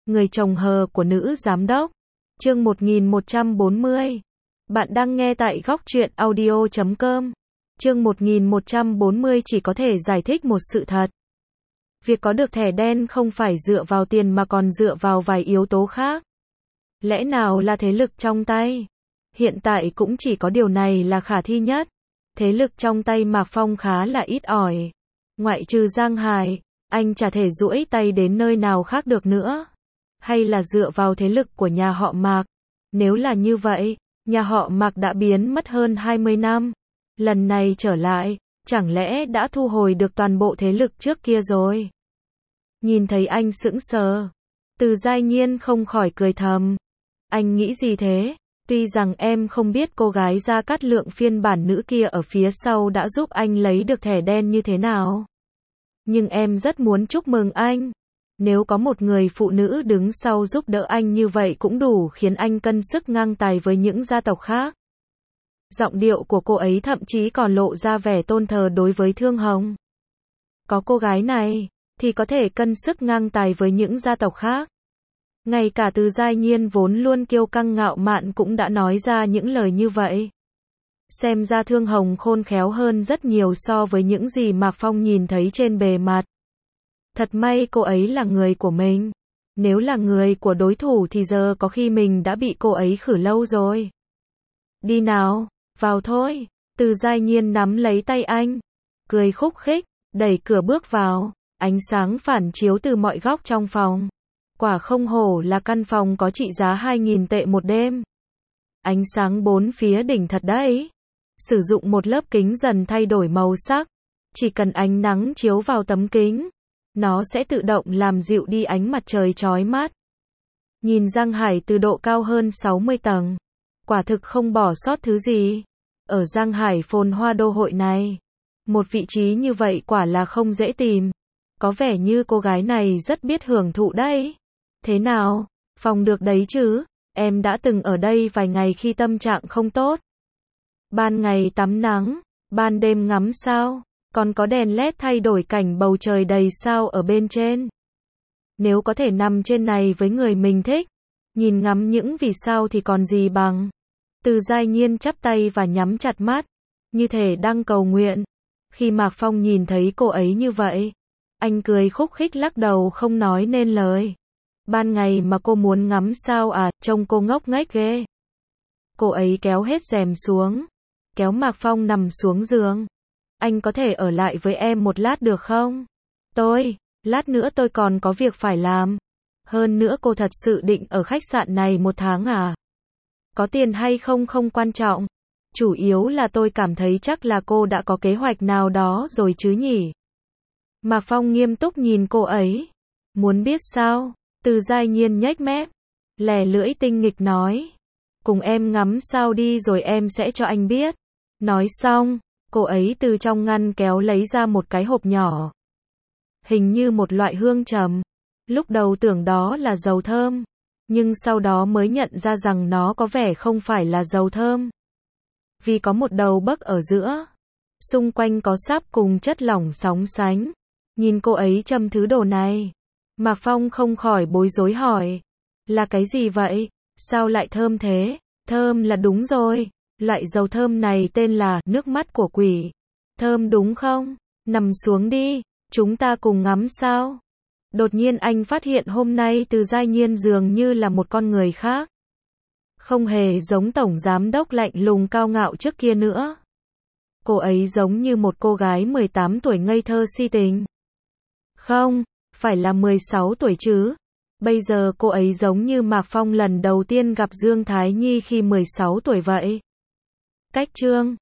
Người chồng hờ của nữ giám đốc. Chương 1140. Bạn đang nghe tại góc truyện audio.com. Chương 1140 chỉ có thể giải thích một sự thật. Việc có được thẻ đen không phải dựa vào tiền mà còn dựa vào vài yếu tố khác. Lẽ nào là thế lực trong tay? Hiện tại cũng chỉ có điều này là khả thi nhất. Thế lực trong tay Mạc Phong khá là ít ỏi. Ngoại trừ Giang Hải, anh chả thể duỗi tay đến nơi nào khác được nữa. Hay là dựa vào thế lực của nhà họ Mạc? Nếu là như vậy, nhà họ Mạc đã biến mất hơn 20 năm. Lần này trở lại, chẳng lẽ đã thu hồi được toàn bộ thế lực trước kia rồi? Nhìn thấy anh sững sờ, Từ Giai Nhiên không khỏi cười thầm. Anh nghĩ gì thế? Tuy rằng em không biết cô gái Gia Cát Lượng phiên bản nữ kia ở phía sau đã giúp anh lấy được thẻ đen như thế nào. Nhưng em rất muốn chúc mừng anh. Nếu có một người phụ nữ đứng sau giúp đỡ anh như vậy cũng đủ khiến anh cân sức ngang tài với những gia tộc khác. Giọng điệu của cô ấy thậm chí còn lộ ra vẻ tôn thờ đối với Thương Hồng. Có cô gái này, thì có thể cân sức ngang tài với những gia tộc khác. Ngay cả Từ Giai Nhiên vốn luôn kiêu căng ngạo mạn cũng đã nói ra những lời như vậy. Xem ra Thương Hồng khôn khéo hơn rất nhiều so với những gì Mạc Phong nhìn thấy trên bề mặt. Thật may cô ấy là người của mình. Nếu là người của đối thủ thì giờ có khi mình đã bị cô ấy khử lâu rồi. Đi nào, vào thôi. Từ Giai Nhiên nắm lấy tay anh, cười khúc khích, đẩy cửa bước vào. Ánh sáng phản chiếu từ mọi góc trong phòng. Quả không hổ là căn phòng có trị giá 2.000 tệ một đêm. Ánh sáng bốn phía đỉnh thật đấy. Sử dụng một lớp kính dần thay đổi màu sắc. Chỉ cần ánh nắng chiếu vào tấm kính, nó sẽ tự động làm dịu đi ánh mặt trời chói mắt. Nhìn Giang Hải từ độ cao hơn 60 tầng. Quả thực không bỏ sót thứ gì. Ở Giang Hải phồn hoa đô hội này, một vị trí như vậy quả là không dễ tìm. Có vẻ như cô gái này rất biết hưởng thụ đấy. Thế nào, phòng được đấy chứ? Em đã từng ở đây vài ngày khi tâm trạng không tốt. Ban ngày tắm nắng, ban đêm ngắm sao, còn có đèn LED thay đổi cảnh bầu trời đầy sao ở bên trên. Nếu có thể nằm trên này với người mình thích, nhìn ngắm những vì sao thì còn gì bằng. Từ Giai Nhiên chắp tay và nhắm chặt mắt, như thể đang cầu nguyện. Khi Mạc Phong nhìn thấy cô ấy như vậy, anh cười khúc khích lắc đầu không nói nên lời. Ban ngày mà cô muốn ngắm sao à, trông cô ngốc nghếch ghê. Cô ấy kéo hết rèm xuống, kéo Mạc Phong nằm xuống giường. Anh có thể ở lại với em một lát được không? Lát nữa tôi còn có việc phải làm. Hơn nữa cô thật sự định ở khách sạn này 1 tháng à? Có tiền hay không không quan trọng. Chủ yếu là tôi cảm thấy chắc là cô đã có kế hoạch nào đó rồi chứ nhỉ? Mạc Phong nghiêm túc nhìn cô ấy. Muốn biết sao? Từ Giai Nhiên nhếch mép, lè lưỡi tinh nghịch nói. Cùng em ngắm sao đi rồi em sẽ cho anh biết. Nói xong, cô ấy từ trong ngăn kéo lấy ra một cái hộp nhỏ. Hình như một loại hương trầm. Lúc đầu tưởng đó là dầu thơm, nhưng sau đó mới nhận ra rằng nó có vẻ không phải là dầu thơm. Vì có một đầu bấc ở giữa. Xung quanh có sáp cùng chất lỏng sóng sánh. Nhìn cô ấy châm thứ đồ này, Mạc Phong không khỏi bối rối hỏi. Là cái gì vậy? Sao lại thơm thế? Thơm là đúng rồi. Loại dầu thơm này tên là nước mắt của quỷ. Thơm đúng không? Nằm xuống đi, chúng ta cùng ngắm sao. Đột nhiên anh phát hiện hôm nay Từ Giai Nhiên dường như là một con người khác. Không hề giống tổng giám đốc lạnh lùng cao ngạo trước kia nữa. Cô ấy giống như một cô gái 18 tuổi ngây thơ si tình. Không, phải là 16 tuổi chứ. Bây giờ cô ấy giống như Mạc Phong lần đầu tiên gặp Dương Thái Nhi khi 16 tuổi vậy. Cách chương